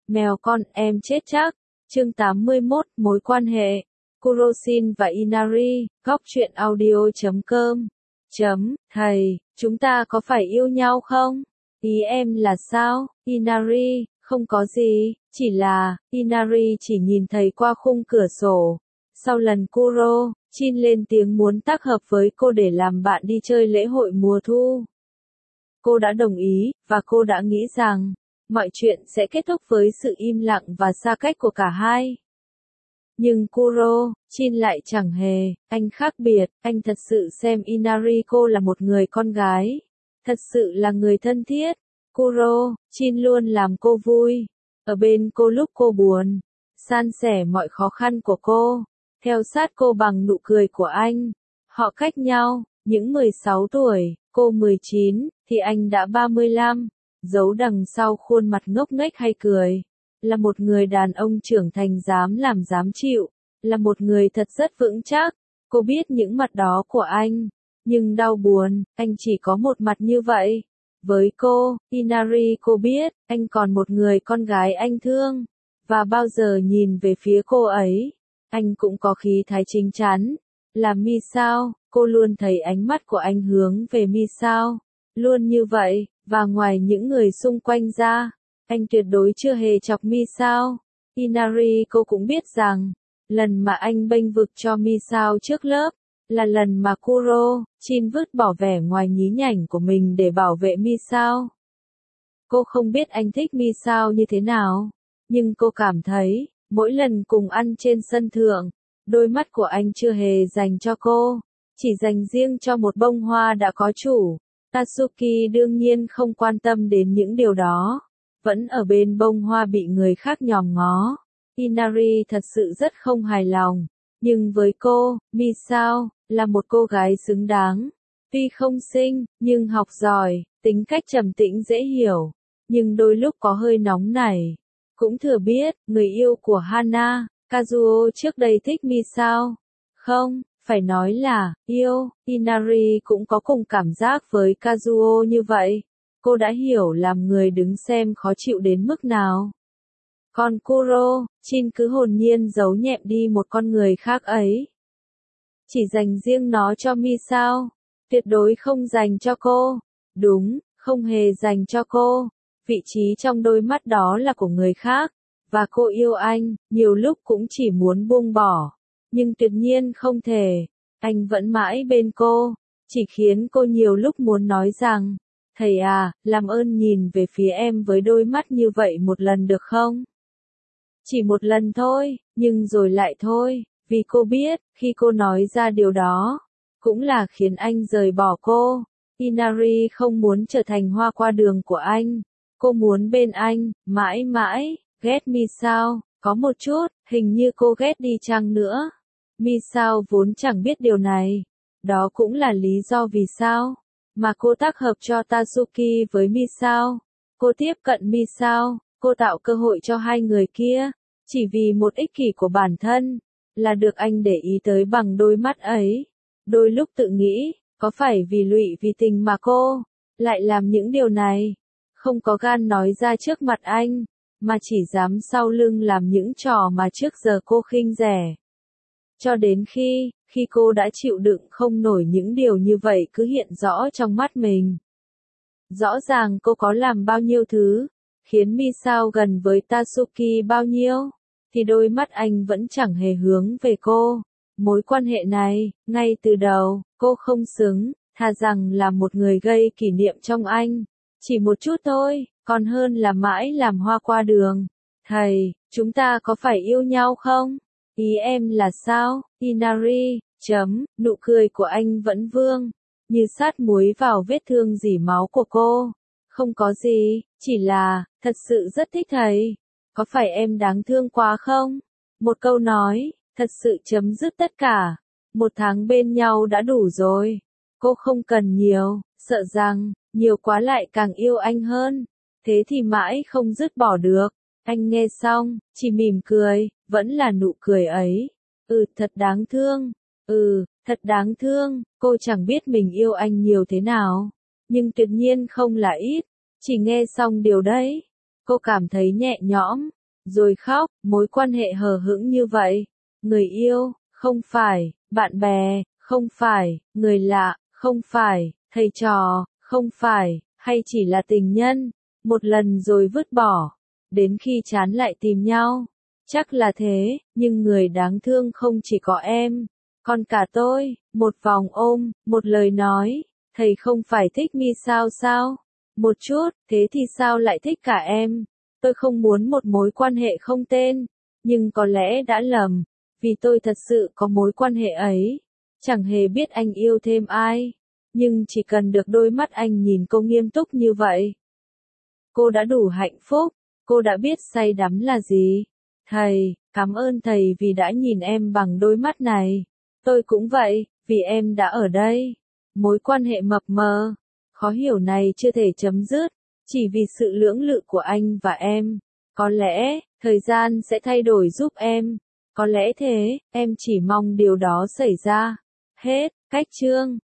Mèo con em chết chắc. Chương 81, mối quan hệ. Kurosin và Inari, góc truyện audio.com. Thầy, chúng ta có phải yêu nhau không? Ý em là sao? Inari, không có gì, chỉ là, Inari chỉ nhìn thầy qua khung cửa sổ. Sau lần Kuro-chin lên tiếng muốn tác hợp với cô để làm bạn đi chơi lễ hội mùa thu, cô đã đồng ý, và cô đã nghĩ rằng, mọi chuyện sẽ kết thúc với sự im lặng và xa cách của cả hai. Nhưng Kuro-chin lại chẳng hề, anh khác biệt, anh thật sự xem Inariko là một người con gái, thật sự là người thân thiết. Kuro-chin luôn làm cô vui, ở bên cô lúc cô buồn, san sẻ mọi khó khăn của cô, theo sát cô bằng nụ cười của anh. Họ cách nhau, những 16 tuổi, cô 19, thì anh đã 35, giấu đằng sau khuôn mặt ngốc nghếch hay cười. Là một người đàn ông trưởng thành dám làm dám chịu, là một người thật rất vững chắc. Cô biết những mặt đó của anh, nhưng đau buồn, anh chỉ có một mặt như vậy. Với cô, Inari cô biết, anh còn một người con gái anh thương, và bao giờ nhìn về phía cô ấy, anh cũng có khí thái chín chắn. Là Misao, cô luôn thấy ánh mắt của anh hướng về Misao, luôn như vậy, và ngoài những người xung quanh ra, anh tuyệt đối chưa hề chọc Misao. Inari cô cũng biết rằng, lần mà anh bênh vực cho Misao trước lớp, là lần mà Kuro-chin vứt bỏ vẻ ngoài nhí nhảnh của mình để bảo vệ Misao. Cô không biết anh thích Misao như thế nào, nhưng cô cảm thấy, mỗi lần cùng ăn trên sân thượng, đôi mắt của anh chưa hề dành cho cô, chỉ dành riêng cho một bông hoa đã có chủ. Tatsuki đương nhiên không quan tâm đến những điều đó, vẫn ở bên bông hoa bị người khác nhòm ngó. Inari thật sự rất không hài lòng, nhưng với cô, Misao, là một cô gái xứng đáng. Tuy không xinh, nhưng học giỏi, tính cách trầm tĩnh dễ hiểu, nhưng đôi lúc có hơi nóng nảy. Cũng thừa biết, người yêu của Hana, Kazuo trước đây thích Misao. Không, phải nói là, yêu, Inari cũng có cùng cảm giác với Kazuo như vậy. Cô đã hiểu làm người đứng xem khó chịu đến mức nào. Còn Kuro-chin cứ hồn nhiên giấu nhẹm đi một con người khác ấy. Chỉ dành riêng nó cho Misao, tuyệt đối không dành cho cô. Đúng, không hề dành cho cô. Vị trí trong đôi mắt đó là của người khác, và cô yêu anh, nhiều lúc cũng chỉ muốn buông bỏ, nhưng tuyệt nhiên không thể. Anh vẫn mãi bên cô, chỉ khiến cô nhiều lúc muốn nói rằng, thầy à, làm ơn nhìn về phía em với đôi mắt như vậy một lần được không? Chỉ một lần thôi, nhưng rồi lại thôi, vì cô biết, khi cô nói ra điều đó, cũng là khiến anh rời bỏ cô. Inari không muốn trở thành hoa qua đường của anh, cô muốn bên anh, mãi mãi. Ghét Misao, có một chút, hình như cô ghét đi chăng nữa. Misao vốn chẳng biết điều này. Đó cũng là lý do vì sao mà cô tác hợp cho Tatsuki với Misao. Cô tiếp cận Misao, cô tạo cơ hội cho hai người kia, chỉ vì một ích kỷ của bản thân, là được anh để ý tới bằng đôi mắt ấy. Đôi lúc tự nghĩ, có phải vì lụy vì tình mà cô lại làm những điều này? Không có gan nói ra trước mặt anh, mà chỉ dám sau lưng làm những trò mà trước giờ cô khinh rẻ. Cho đến khi cô đã chịu đựng không nổi những điều như vậy cứ hiện rõ trong mắt mình. Rõ ràng cô có làm bao nhiêu thứ, khiến Misao gần với Tatsuki bao nhiêu, thì đôi mắt anh vẫn chẳng hề hướng về cô. Mối quan hệ này, ngay từ đầu, cô không xứng, thà rằng là một người gây kỷ niệm trong anh. Chỉ một chút thôi, còn hơn là mãi làm hoa qua đường. Thầy, chúng ta có phải yêu nhau không? Ý em là sao? Inari, nụ cười của anh vẫn vương, như sát muối vào vết thương rỉ máu của cô. Không có gì, chỉ là, thật sự rất thích thầy. Có phải em đáng thương quá không? Một câu nói, thật sự chấm dứt tất cả. 1 tháng bên nhau đã đủ rồi. Cô không cần nhiều, sợ rằng, nhiều quá lại càng yêu anh hơn. Thế thì mãi không dứt bỏ được. Anh nghe xong, chỉ mỉm cười, vẫn là nụ cười ấy. Thật đáng thương. Thật đáng thương. Cô chẳng biết mình yêu anh nhiều thế nào, nhưng tuyệt nhiên không là ít. Chỉ nghe xong điều đấy, cô cảm thấy nhẹ nhõm. rồi khóc, mối quan hệ hờ hững như vậy. Người yêu, không phải, bạn bè, không phải, người lạ, không phải, thầy trò, không phải, hay chỉ là tình nhân, một lần rồi vứt bỏ, đến khi chán lại tìm nhau. Chắc là thế, nhưng người đáng thương không chỉ có em, còn cả tôi, một vòng ôm, một lời nói, thầy không phải thích mi sao? Một chút, thế thì sao lại thích cả em? Tôi không muốn một mối quan hệ không tên, nhưng có lẽ đã lầm, vì tôi thật sự có mối quan hệ ấy. Chẳng hề biết anh yêu thêm ai, nhưng chỉ cần được đôi mắt anh nhìn cô nghiêm túc như vậy. Cô đã đủ hạnh phúc, cô đã biết say đắm là gì. Thầy, cảm ơn thầy vì đã nhìn em bằng đôi mắt này. Tôi cũng vậy, vì em đã ở đây. Mối quan hệ mập mờ, khó hiểu này chưa thể chấm dứt, chỉ vì sự lưỡng lự của anh và em. Có lẽ, thời gian sẽ thay đổi giúp em. Có lẽ thế, em chỉ mong điều đó xảy ra. Hết, cách chương.